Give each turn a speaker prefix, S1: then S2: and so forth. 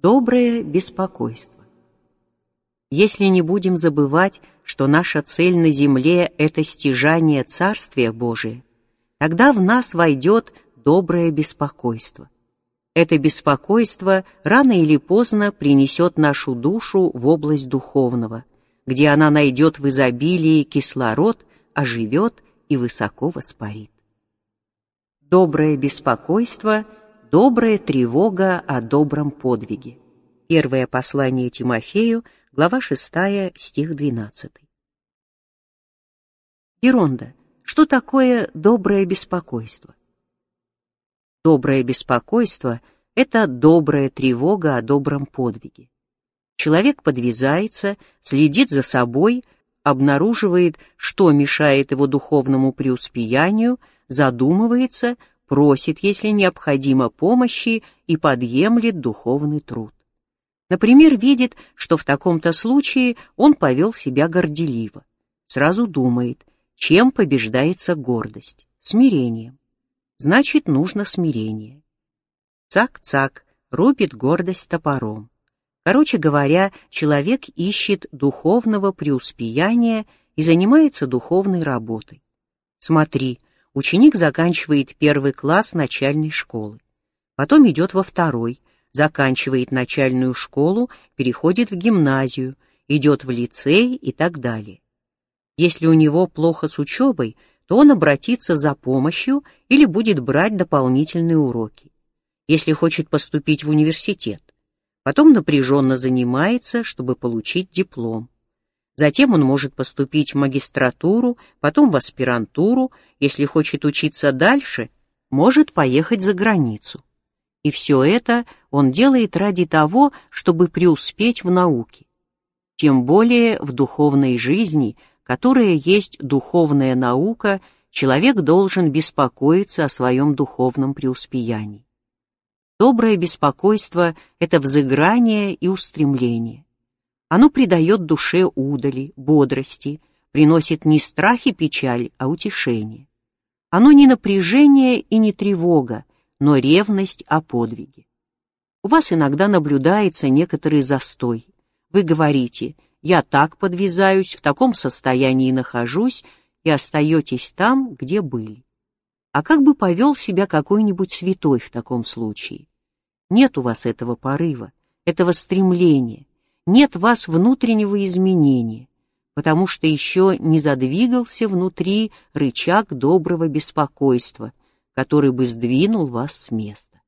S1: Доброе беспокойство. Если не будем забывать, что наша цель на земле — это стяжание Царствия Божия, тогда в нас войдет доброе беспокойство. Это беспокойство рано или поздно принесет нашу душу в область духовного, где она найдет в изобилии кислород, оживет и высоко воспарит. Доброе беспокойство — добрая тревога о добром подвиге. Первое послание Тимофею, глава 6, стих 12. Геронда, что такое доброе беспокойство? Доброе беспокойство — это добрая тревога о добром подвиге. Человек подвязается, следит за собой, обнаруживает, что мешает его духовному преуспеянию, задумывается, просит, если необходимо, помощи и подъемлет духовный труд. Например, видит, что в таком-то случае он повел себя горделиво. Сразу думает, чем побеждается гордость? Смирением. Значит, нужно смирение. Цак-цак, рубит гордость топором. Короче говоря, человек ищет духовного преуспеяния и занимается духовной работой. Смотри, ученик заканчивает 1 класс начальной школы, потом идет во 2, заканчивает начальную школу, переходит в гимназию, идет в лицей и так далее. Если у него плохо с учебой, то он обратится за помощью или будет брать дополнительные уроки. Если хочет поступить в университет, потом напряженно занимается, чтобы получить диплом. Затем он может поступить в магистратуру, потом в аспирантуру. Если хочет учиться дальше, может поехать за границу. И все это он делает ради того, чтобы преуспеть в науке. Тем более в духовной жизни, которая есть духовная наука, человек должен беспокоиться о своем духовном преуспеянии. Доброе беспокойство — это взыграние и устремление. Оно придает душе удали, бодрости, приносит не страх и печаль, а утешение. Оно не напряжение и не тревога, но ревность о подвиге. У вас иногда наблюдается некоторый застой. Вы говорите: «Я так подвязаюсь, в таком состоянии нахожусь», и остаетесь там, где были. А как бы повел себя какой-нибудь святой в таком случае? Нет у вас этого порыва, этого стремления. Нет в вас внутреннего изменения, потому что еще не задвигался внутри рычаг доброго беспокойства, который бы сдвинул вас с места.